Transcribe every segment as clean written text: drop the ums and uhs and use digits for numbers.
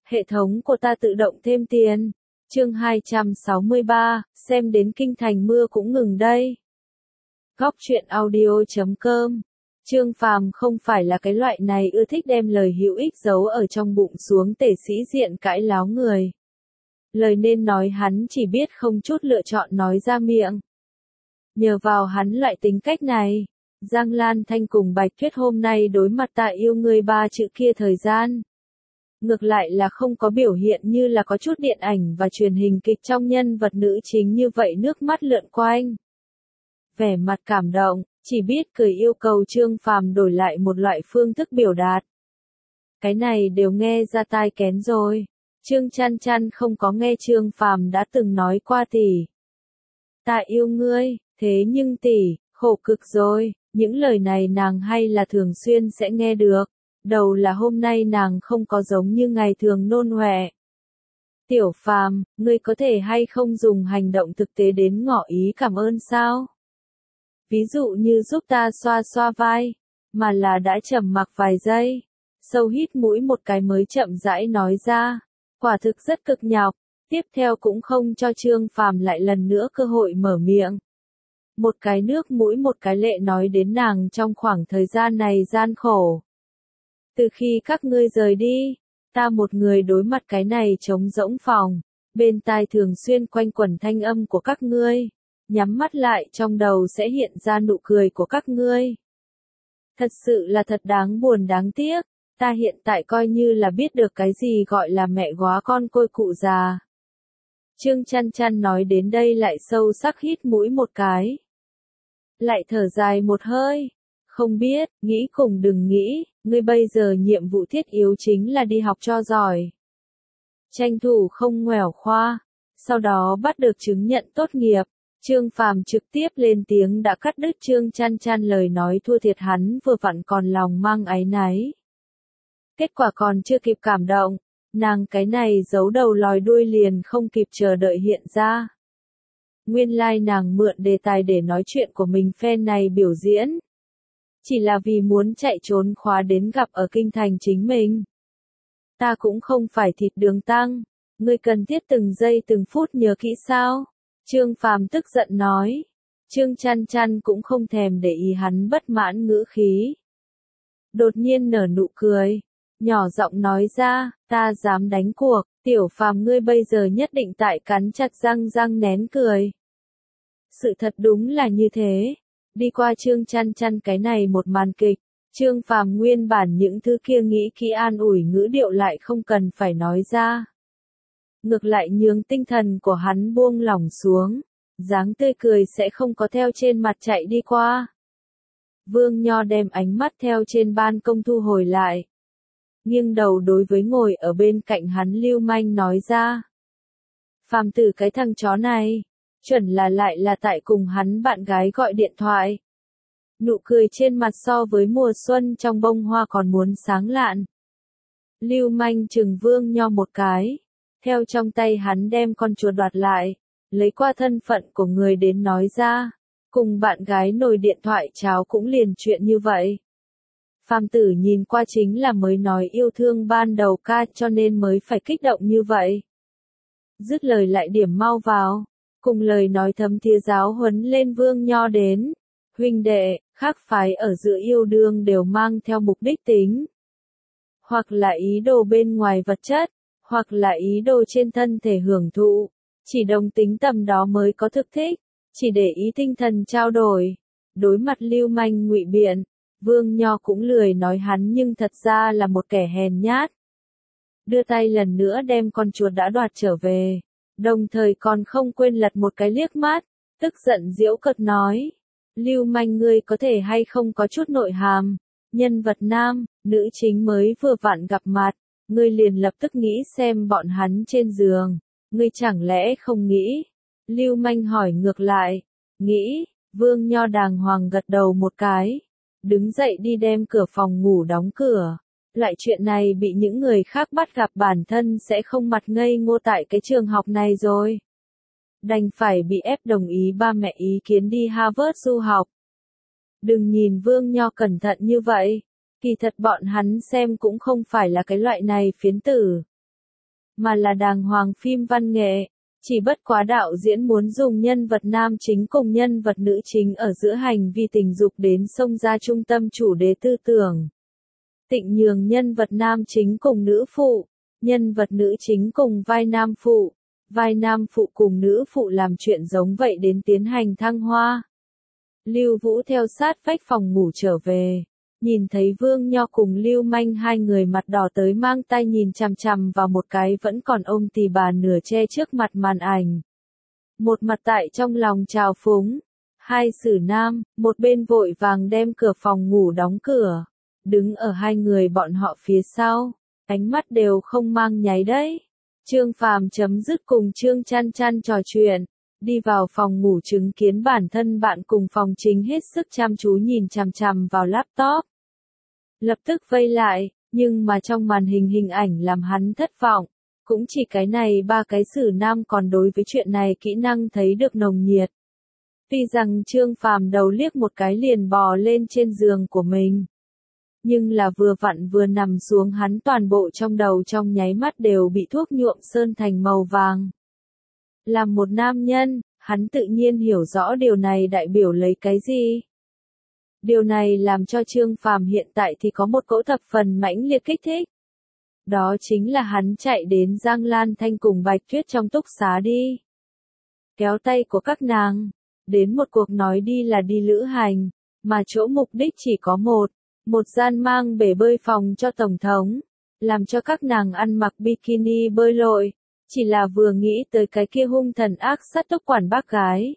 Hệ thống của ta tự động thêm tiền. Chương 263, xem đến kinh thành mưa cũng ngừng đây. Góc truyện audio.com. Trương Phàm không phải là cái loại này ưa thích đem lời hữu ích giấu ở trong bụng xuống tể sĩ diện cãi láo người. Lời nên nói hắn chỉ biết không chút lựa chọn nói ra miệng. Nhờ vào hắn loại tính cách này, Giang Lan Thanh cùng Bạch Tuyết hôm nay đối mặt "ta yêu ngươi" 3 chữ kia thời gian. Ngược lại là không có biểu hiện như là có chút điện ảnh và truyền hình kịch trong nhân vật nữ chính như vậy nước mắt lượn quanh. Vẻ mặt cảm động, chỉ biết cười yêu cầu Trương Phàm đổi lại một loại phương thức biểu đạt. Cái này đều nghe ra tai kén rồi. Trương Chăn Chăn không có nghe Trương Phàm đã từng nói qua tỷ. "Ta yêu ngươi", thế nhưng tỷ, khổ cực rồi, những lời này nàng hay là thường xuyên sẽ nghe được. Đầu là hôm nay nàng không có giống như ngày thường nôn hoẹ. "Tiểu Phàm, ngươi có thể hay không dùng hành động thực tế đến ngỏ ý cảm ơn sao? Ví dụ như giúp ta xoa xoa vai", mà là đã trầm mặc vài giây, sâu hít mũi một cái mới chậm rãi nói ra. Quả thực rất cực nhọc, tiếp theo cũng không cho Trương Phàm lại lần nữa cơ hội mở miệng. Một cái nước mũi một cái lệ nói đến nàng trong khoảng thời gian này gian khổ. "Từ khi các ngươi rời đi, ta một người đối mặt cái này trống rỗng phòng, bên tai thường xuyên quanh quẩn thanh âm của các ngươi, nhắm mắt lại trong đầu sẽ hiện ra nụ cười của các ngươi. Thật sự là thật đáng buồn đáng tiếc, ta hiện tại coi như là biết được cái gì gọi là mẹ góa con côi cụ già." Trương Chăn Chăn nói đến đây lại sâu sắc hít mũi một cái. Lại thở dài một hơi. "Không biết, nghĩ cùng đừng nghĩ, ngươi bây giờ nhiệm vụ thiết yếu chính là đi học cho giỏi. Tranh thủ không ngoẻo khoa, sau đó bắt được chứng nhận tốt nghiệp." Trương Phàm trực tiếp lên tiếng đã cắt đứt Trương Chăn Chăn lời nói thua thiệt hắn vừa vặn còn lòng mang áy náy. Kết quả còn chưa kịp cảm động, nàng cái này giấu đầu lòi đuôi liền không kịp chờ đợi hiện ra. Nguyên lai nàng mượn đề tài để nói chuyện của mình phen này biểu diễn. Chỉ là vì muốn chạy trốn khóa đến gặp ở kinh thành chính mình. "Ta cũng không phải thịt đường tăng, ngươi cần thiết từng giây từng phút nhớ kỹ sao?" Trương Phàm tức giận nói. Trương Chăn Chăn cũng không thèm để ý hắn bất mãn ngữ khí. Đột nhiên nở nụ cười, nhỏ giọng nói ra, "Ta dám đánh cuộc, Tiểu Phàm ngươi bây giờ nhất định tại cắn chặt răng răng nén cười." Sự thật đúng là như thế. Đi qua Trương Chăn Chăn cái này một màn kịch, Trương Phàm nguyên bản những thứ kia nghĩ kỹ an ủi ngữ điệu lại không cần phải nói ra. Ngược lại nhường tinh thần của hắn buông lỏng xuống, dáng tươi cười sẽ không có theo trên mặt chạy đi qua. Vương Nho đem ánh mắt theo trên ban công thu hồi lại. Nghiêng đầu đối với ngồi ở bên cạnh hắn Lưu Manh nói ra. "Phàm tử cái thằng chó này, chuẩn là lại là tại cùng hắn bạn gái gọi điện thoại." Nụ cười trên mặt so với mùa xuân trong bông hoa còn muốn sáng lạn. Lưu Manh chừng Vương Nho một cái, theo trong tay hắn đem con chuột đoạt lại, lấy qua thân phận của người đến nói ra, cùng bạn gái nồi điện thoại cháo cũng liền chuyện như vậy. Phàm tử nhìn qua chính là mới nói yêu thương ban đầu ca cho nên mới phải kích động như vậy. Dứt lời lại điểm mau vào, cùng lời nói thấm thía giáo huấn lên Vương Nho đến. "Huynh đệ, khác phái ở giữa yêu đương đều mang theo mục đích tính. Hoặc là ý đồ bên ngoài vật chất, hoặc là ý đồ trên thân thể hưởng thụ. Chỉ đồng tính tầm đó mới có thực thích, chỉ để ý tinh thần trao đổi." Đối mặt Lưu Manh ngụy biện, Vương Nho cũng lười nói hắn nhưng thật ra là một kẻ hèn nhát. Đưa tay lần nữa đem con chuột đã đoạt trở về, đồng thời còn không quên lật một cái liếc mắt, tức giận giễu cợt nói. "Lưu Manh ngươi có thể hay không có chút nội hàm, nhân vật nam, nữ chính mới vừa vặn gặp mặt, ngươi liền lập tức nghĩ xem bọn hắn trên giường, ngươi chẳng lẽ không nghĩ?" Lưu Manh hỏi ngược lại. "Nghĩ." Vương Nho đàng hoàng gật đầu một cái, đứng dậy đi đem cửa phòng ngủ đóng cửa. Loại chuyện này bị những người khác bắt gặp bản thân sẽ không mặt ngây ngô tại cái trường học này rồi. Đành phải bị ép đồng ý ba mẹ ý kiến đi Harvard du học. Đừng nhìn Vương Nho cẩn thận như vậy, kỳ thật bọn hắn xem cũng không phải là cái loại này phiến tử. mà là đàng hoàng phim văn nghệ. Chỉ bất quá đạo diễn muốn dùng nhân vật nam chính cùng nhân vật nữ chính ở giữa hành vi tình dục đến xông ra trung tâm chủ đề tư tưởng. Tịnh nhường nhân vật nam chính cùng nữ phụ, nhân vật nữ chính cùng vai nam phụ cùng nữ phụ làm chuyện giống vậy đến tiến hành thăng hoa. Lưu Vũ theo sát vách phòng ngủ trở về, nhìn thấy Vương Nho cùng Lưu Manh hai người mặt đỏ tới mang tay nhìn chằm chằm vào một cái vẫn còn ôm tì bà nửa che trước mặt màn ảnh. Một mặt tại trong lòng trào phúng, hai xử nam, một bên vội vàng đem cửa phòng ngủ đóng cửa, đứng ở hai người bọn họ phía sau, ánh mắt đều không mang nháy đấy. Trương Phàm chấm dứt cùng Trương Chăn Chăn trò chuyện, đi vào phòng ngủ chứng kiến bản thân bạn cùng phòng chính hết sức chăm chú nhìn chằm chằm vào laptop. Lập tức vây lại, nhưng mà trong màn hình ảnh làm hắn thất vọng, cũng chỉ cái này ba cái xử nam còn đối với chuyện này kỹ năng thấy được nồng nhiệt. Tuy rằng Trương Phàm đầu liếc một cái liền bò lên trên giường của mình, nhưng là vừa vặn vừa nằm xuống hắn toàn bộ trong đầu trong nháy mắt đều bị thuốc nhuộm sơn thành màu vàng. Làm một nam nhân, hắn tự nhiên hiểu rõ điều này đại biểu lấy cái gì. Điều này làm cho Trương Phàm hiện tại thì có một cỗ thập phần mãnh liệt kích thích. Đó chính là hắn chạy đến Giang Lan Thanh cùng Bạch Tuyết trong túc xá đi. Kéo tay của các nàng, đến một cuộc nói đi là đi lữ hành, mà chỗ mục đích chỉ có một gian mang bể bơi phòng cho Tổng thống, làm cho các nàng ăn mặc bikini bơi lội, chỉ là vừa nghĩ tới cái kia hung thần ác sát tốc quản bác gái.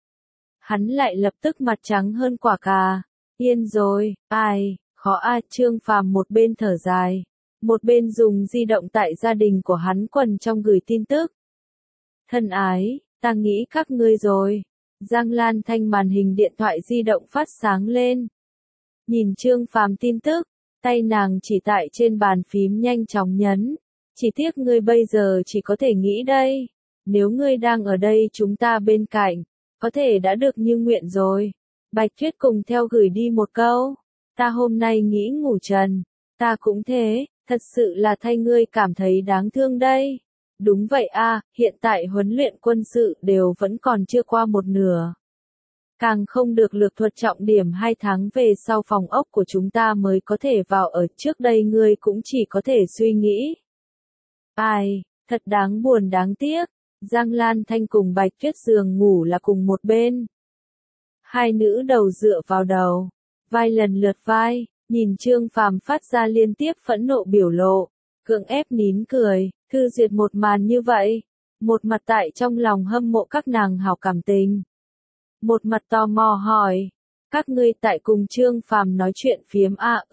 Hắn lại lập tức mặt trắng hơn quả cà, yên rồi, khó Trương Phàm một bên thở dài, một bên dùng di động tại gia đình của hắn quần trong gửi tin tức. Thân ái, ta nghĩ các ngươi rồi. Giang Lan Thanh màn hình điện thoại di động phát sáng lên. Nhìn Trương Phàm tin tức, tay nàng chỉ tại trên bàn phím nhanh chóng nhấn. Chỉ tiếc ngươi bây giờ chỉ có thể nghĩ đây. Nếu ngươi đang ở đây chúng ta bên cạnh, có thể đã được như nguyện rồi. Bạch Tuyết cùng theo gửi đi một câu. Ta hôm nay nghĩ ngủ trần. Ta cũng thế, thật sự là thay ngươi cảm thấy đáng thương đây. Đúng vậy hiện tại huấn luyện quân sự đều vẫn còn chưa qua một nửa. Càng không được lược thuật trọng điểm 2 tháng về sau phòng ốc của chúng ta mới có thể vào ở, trước đây ngươi cũng chỉ có thể suy nghĩ. Thật đáng buồn đáng tiếc. Giang Lan Thanh cùng Bạch Tuyết giường ngủ là cùng một bên. Hai nữ đầu dựa vào đầu, vai lần lượt vai, nhìn Trương Phàm phát ra liên tiếp phẫn nộ biểu lộ, cưỡng ép nín cười. Thư Duyệt một màn như vậy, một mặt tại trong lòng hâm mộ các nàng hảo cảm tình, một mặt tò mò hỏi, các ngươi tại cùng Trương Phàm nói chuyện phiếm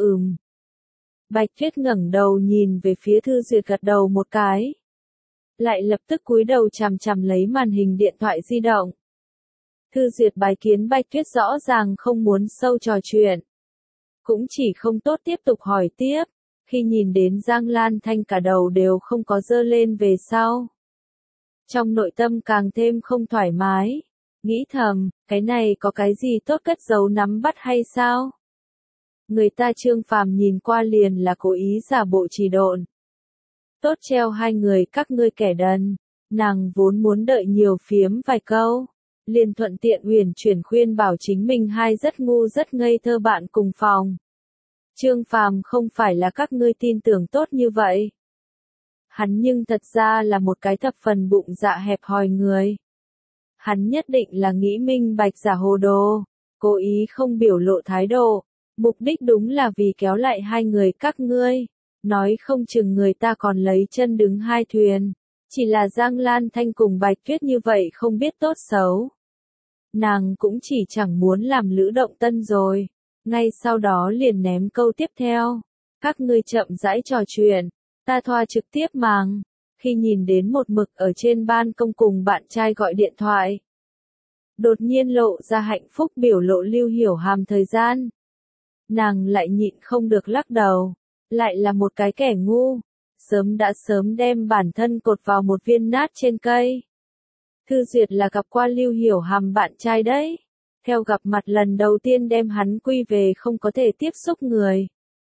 Bạch Tuyết ngẩng đầu nhìn về phía Thư Duyệt gật đầu một cái, lại lập tức cúi đầu chằm chằm lấy màn hình điện thoại di động. Thư Duyệt bài kiến Bạch Tuyết rõ ràng không muốn sâu trò chuyện, cũng chỉ không tốt tiếp tục hỏi tiếp. Khi nhìn đến Giang Lan Thanh cả đầu đều không có dơ lên về sau, trong nội tâm càng thêm không thoải mái, nghĩ thầm, cái này có cái gì tốt cất giấu nắm bắt hay sao? Người ta Trương Phàm nhìn qua liền là cố ý giả bộ trì độn. Tốt treo hai người các ngươi kẻ đần, nàng vốn muốn đợi nhiều phiếm vài câu, liền thuận tiện uyển chuyển khuyên bảo chính mình hai rất ngu rất ngây thơ bạn cùng phòng. Trương Phàm không phải là các ngươi tin tưởng tốt như vậy. Hắn nhưng thật ra là một cái thập phần bụng dạ hẹp hòi người. Hắn nhất định là nghĩ minh bạch giả hồ đồ, cố ý không biểu lộ thái độ, mục đích đúng là vì kéo lại hai người các ngươi, nói không chừng người ta còn lấy chân đứng hai thuyền, chỉ là Giang Lan Thanh cùng Bạch Tuyết như vậy không biết tốt xấu. Nàng cũng chỉ chẳng muốn làm lữ động tân rồi. Ngay sau đó liền ném câu tiếp theo. Các ngươi chậm rãi trò chuyện, ta thoa trực tiếp màng. Khi nhìn đến một mực ở trên ban công cùng bạn trai gọi điện thoại, đột nhiên lộ ra hạnh phúc biểu lộ Lưu Hiểu Hàm thời gian. Nàng lại nhịn không được lắc đầu, lại là một cái kẻ ngu, sớm đem bản thân cột vào một viên nát trên cây. Thư Duyệt là gặp qua Lưu Hiểu Hàm bạn trai đấy. Theo gặp mặt lần đầu tiên đem hắn quy về không có thể tiếp xúc người.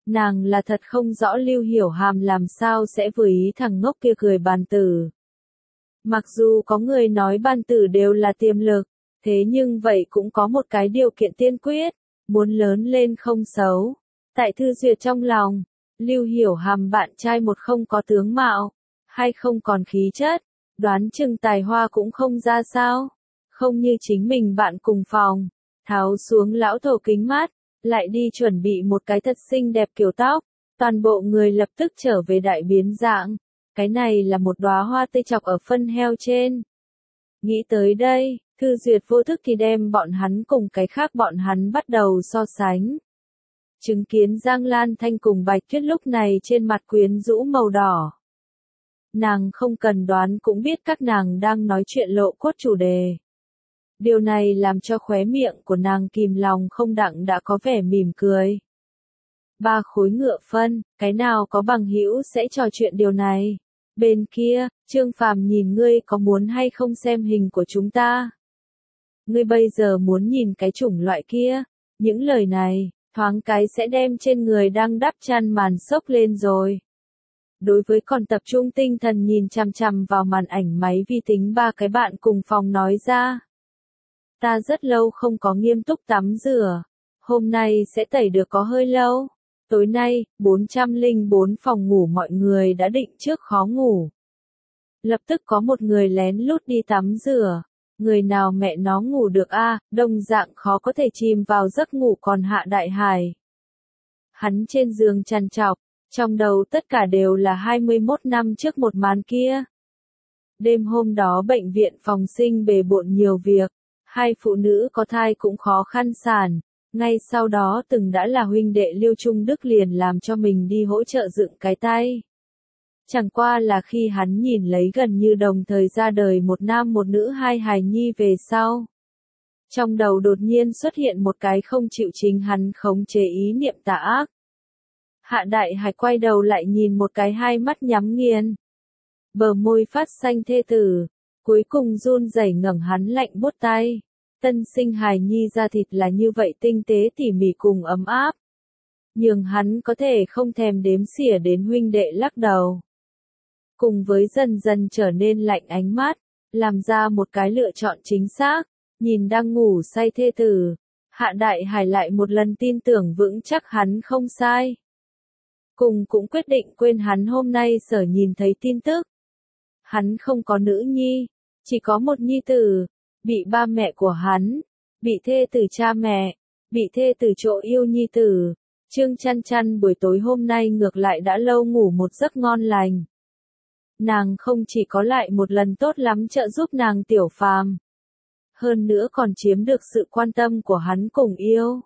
Nàng là thật không rõ Lưu Hiểu Hàm làm sao sẽ vừa ý thằng ngốc kia cười bàn tử. Mặc dù có người nói bàn tử đều là tiềm lực, thế nhưng vậy cũng có một cái điều kiện tiên quyết, muốn lớn lên không xấu. Tại Thư Duyệt trong lòng, Lưu Hiểu Hàm bạn trai một không có tướng mạo, hay không còn khí chất, đoán chừng tài hoa cũng không ra sao, không như chính mình bạn cùng phòng, tháo xuống lão thổ kính mát, lại đi chuẩn bị một cái thật xinh đẹp kiểu tóc, toàn bộ người lập tức trở về đại biến dạng, cái này là một đóa hoa tươi chọc ở phân heo trên. Nghĩ tới đây, Thư Duyệt vô thức thì đem bọn hắn cùng cái khác bọn hắn bắt đầu so sánh. Chứng kiến Giang Lan Thanh cùng Bạch Tuyết lúc này trên mặt quyến rũ màu đỏ. Nàng không cần đoán cũng biết các nàng đang nói chuyện lộ cốt chủ đề. Điều này làm cho khóe miệng của nàng kìm lòng không đặng đã có vẻ mỉm cười. 3 khối ngựa phân, cái nào có bằng hữu sẽ trò chuyện điều này. Bên kia, Trương Phàm nhìn ngươi có muốn hay không xem hình của chúng ta. Ngươi bây giờ muốn nhìn cái chủng loại kia, những lời này, thoáng cái sẽ đem trên người đang đắp chăn màn sốc lên rồi. Đối với còn tập trung tinh thần nhìn chằm chằm vào màn ảnh máy vi tính 3 cái bạn cùng phòng nói ra. Ta rất lâu không có nghiêm túc tắm rửa, hôm nay sẽ tẩy được có hơi lâu. Tối nay, 404 phòng ngủ mọi người đã định trước khó ngủ. Lập tức có một người lén lút đi tắm rửa. Người nào mẹ nó ngủ được a, đồng dạng khó có thể chìm vào giấc ngủ còn Hạ Đại Hải. Hắn trên giường trằn trọc, trong đầu tất cả đều là 21 năm trước một màn kia. Đêm hôm đó bệnh viện phòng sinh bề bộn nhiều việc, 2 phụ nữ có thai cũng khó khăn sản. Ngay sau đó từng đã là huynh đệ Liêu Trung Đức liền làm cho mình đi hỗ trợ dựng cái tay. Chẳng qua là khi hắn nhìn lấy gần như đồng thời ra đời một nam một nữ 2 hài nhi về sau. Trong đầu đột nhiên xuất hiện một cái không chịu chính hắn khống chế ý niệm tà ác. Hạ Đại Hải quay đầu lại nhìn một cái 2 mắt nhắm nghiền. Bờ môi phát xanh thê tử, cuối cùng run rẩy ngẩng hắn lạnh buốt tay. Tân sinh hài nhi da thịt là như vậy tinh tế tỉ mỉ cùng ấm áp. Nhưng hắn có thể không thèm đếm xỉa đến huynh đệ lắc đầu. Cùng với dần dần trở nên lạnh ánh mắt, làm ra một cái lựa chọn chính xác, nhìn đang ngủ say thê tử. Hạ Đại Hải lại một lần tin tưởng vững chắc hắn không sai. Cùng cũng quyết định quên hắn hôm nay sở nhìn thấy tin tức. Hắn không có nữ nhi, chỉ có một nhi tử. Bị ba mẹ của hắn, bị thê tử cha mẹ, bị thê tử chỗ yêu nhi tử. Trương Chăn Chăn buổi tối hôm nay ngược lại đã lâu ngủ một giấc ngon lành. Nàng không chỉ có lại một lần tốt lắm trợ giúp nàng Tiểu Phàm, hơn nữa còn chiếm được sự quan tâm của hắn cùng yêu.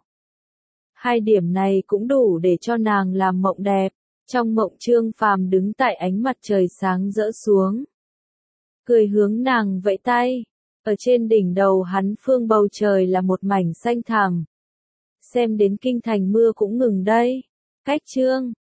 2 điểm này cũng đủ để cho nàng làm mộng đẹp. Trong mộng Trương Phàm đứng tại ánh mặt trời sáng rỡ xuống, cười hướng nàng vẫy tay. Ở trên đỉnh đầu hắn phương bầu trời là một mảnh xanh thẳm. Xem đến kinh thành mưa cũng ngừng đây. Cách chương